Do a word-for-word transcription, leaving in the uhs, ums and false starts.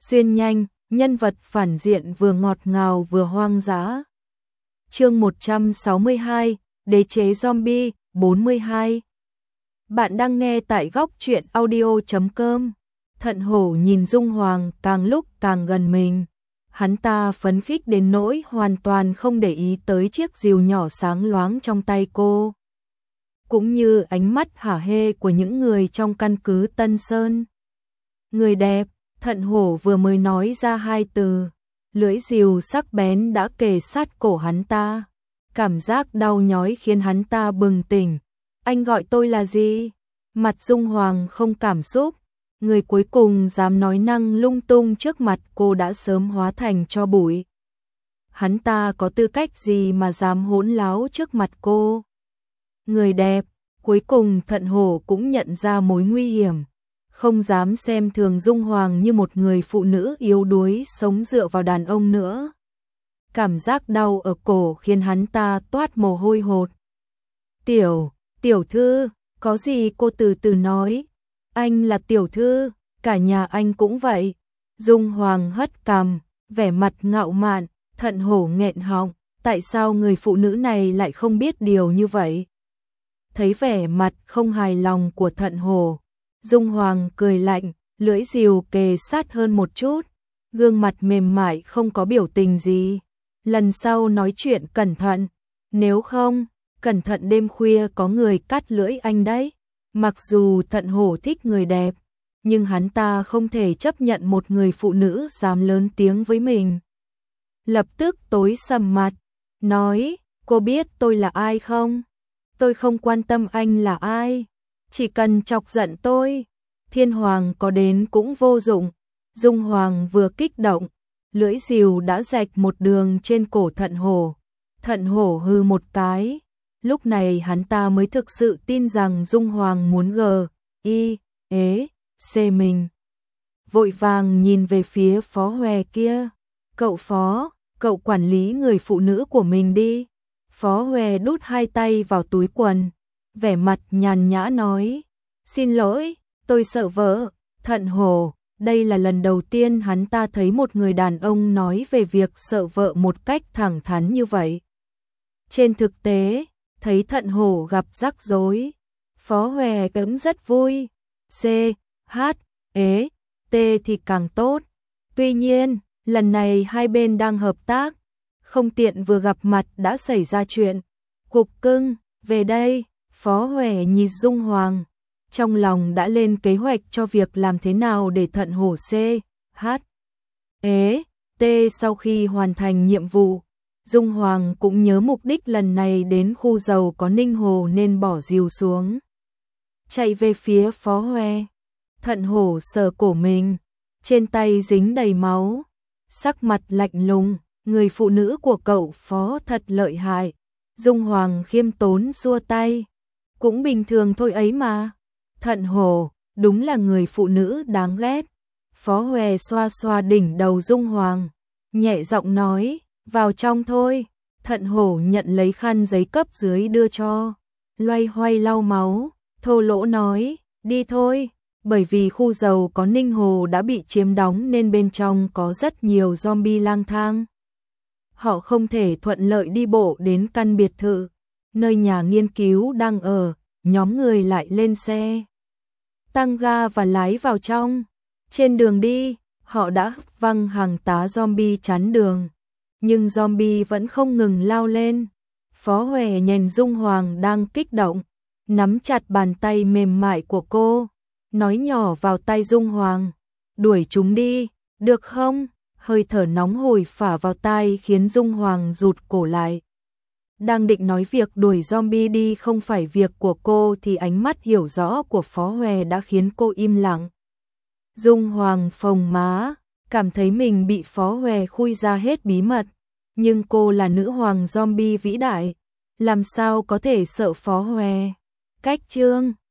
xuyên nhanh, nhân vật phản diện vừa ngọt ngào vừa hoang dã. Chương một trăm sáu mươi hai, Đế chế zombie, bốn mươi hai. Bạn đang nghe tại góc truyện audio chấm com. Thận hổ nhìn Dung Hoàng càng lúc càng gần mình. Hắn ta phấn khích đến nỗi hoàn toàn không để ý tới chiếc rìu nhỏ sáng loáng trong tay cô. Cũng như ánh mắt hả hê của những người trong căn cứ Tân Sơn. Người đẹp, Thận hổ vừa mới nói ra hai từ. Lưỡi rìu sắc bén đã kề sát cổ hắn ta. Cảm giác đau nhói khiến hắn ta bừng tỉnh. Anh gọi tôi là gì? Mặt Dung Hoàng không cảm xúc. Người cuối cùng dám nói năng lung tung trước mặt cô đã sớm hóa thành tro bụi. Hắn ta có tư cách gì mà dám hỗn láo trước mặt cô? Người đẹp, cuối cùng Thận hổ cũng nhận ra mối nguy hiểm. Không dám xem thường Dung Hoàng như một người phụ nữ yếu đuối sống dựa vào đàn ông nữa. Cảm giác đau ở cổ khiến hắn ta toát mồ hôi hột. Tiểu, tiểu thư, có gì cô từ từ nói. Anh là tiểu thư, cả nhà anh cũng vậy. Dung Hoàng hất cằm, vẻ mặt ngạo mạn. Thận hổ nghẹn họng, tại sao người phụ nữ này lại không biết điều như vậy? Thấy vẻ mặt không hài lòng của Thận hổ, Dung Hoàng cười lạnh, lưỡi rìu kề sát hơn một chút, gương mặt mềm mại không có biểu tình gì. Lần sau nói chuyện cẩn thận, nếu không, cẩn thận đêm khuya có người cắt lưỡi anh đấy. Mặc dù Thận hổ thích người đẹp, nhưng hắn ta không thể chấp nhận một người phụ nữ dám lớn tiếng với mình. Lập tức tối sầm mặt, nói, cô biết tôi là ai không? Tôi không quan tâm anh là ai, chỉ cần chọc giận tôi, Thiên Hoàng có đến cũng vô dụng. Dung Hoàng vừa kích động, lưỡi rìu đã rạch một đường trên cổ Thận hổ. Thận hổ hư một cái, lúc này hắn ta mới thực sự tin rằng Dung Hoàng muốn gờ, y, ế, xê mình. Vội vàng nhìn về phía Phó Hòe kia, cậu Phó, cậu quản lý người phụ nữ của mình đi. Phó Hòe đút hai tay vào túi quần, vẻ mặt nhàn nhã nói, xin lỗi, tôi sợ vợ. Thận hổ, đây là lần đầu tiên hắn ta thấy một người đàn ông nói về việc sợ vợ một cách thẳng thắn như vậy. Trên thực tế, thấy Thận hổ gặp rắc rối, Phó Hòe cũng rất vui. C, H, ế, T thì càng tốt. Tuy nhiên, lần này hai bên đang hợp tác, không tiện vừa gặp mặt đã xảy ra chuyện. Cục cưng, về đây. Phó Hòe nhìn Dung Hoàng, trong lòng đã lên kế hoạch cho việc làm thế nào để Thận hổ C, H, ế, T sau khi hoàn thành nhiệm vụ. Dung Hoàng cũng nhớ mục đích lần này đến khu dầu có Ninh Hồ nên bỏ rìu xuống. Chạy về phía Phó Hòe. Thận hổ sờ cổ mình, trên tay dính đầy máu, sắc mặt lạnh lùng, người phụ nữ của cậu Phó thật lợi hại. Dung Hoàng khiêm tốn xua tay, cũng bình thường thôi ấy mà. Thận hổ, đúng là người phụ nữ đáng ghét. Phó Hòe xoa xoa đỉnh đầu Dung Hoàng, nhẹ giọng nói, vào trong thôi. Thận hổ nhận lấy khăn giấy cấp dưới đưa cho, loay hoay lau máu, thô lỗ nói, đi thôi. Bởi vì khu dầu có Ninh Hồ đã bị chiếm đóng nên bên trong có rất nhiều zombie lang thang. Họ không thể thuận lợi đi bộ đến căn biệt thự, nơi nhà nghiên cứu đang ở. Nhóm người lại lên xe, tăng ga và lái vào trong. Trên đường đi, họ đã văng hàng tá zombie chắn đường, nhưng zombie vẫn không ngừng lao lên. Phó Hòe nhìn Dung Hoàng đang kích động, nắm chặt bàn tay mềm mại của cô, nói nhỏ vào tai Dung Hoàng, đuổi chúng đi, được không? Hơi thở nóng hổi phả vào tai khiến Dung Hoàng rụt cổ lại. Đang định nói việc đuổi zombie đi không phải việc của cô thì ánh mắt hiểu rõ của Phó Hòe đã khiến cô im lặng. Dung Hoàng phồng má, cảm thấy mình bị Phó Hòe khui ra hết bí mật, nhưng cô là nữ hoàng zombie vĩ đại, làm sao có thể sợ Phó Hòe. Cách chương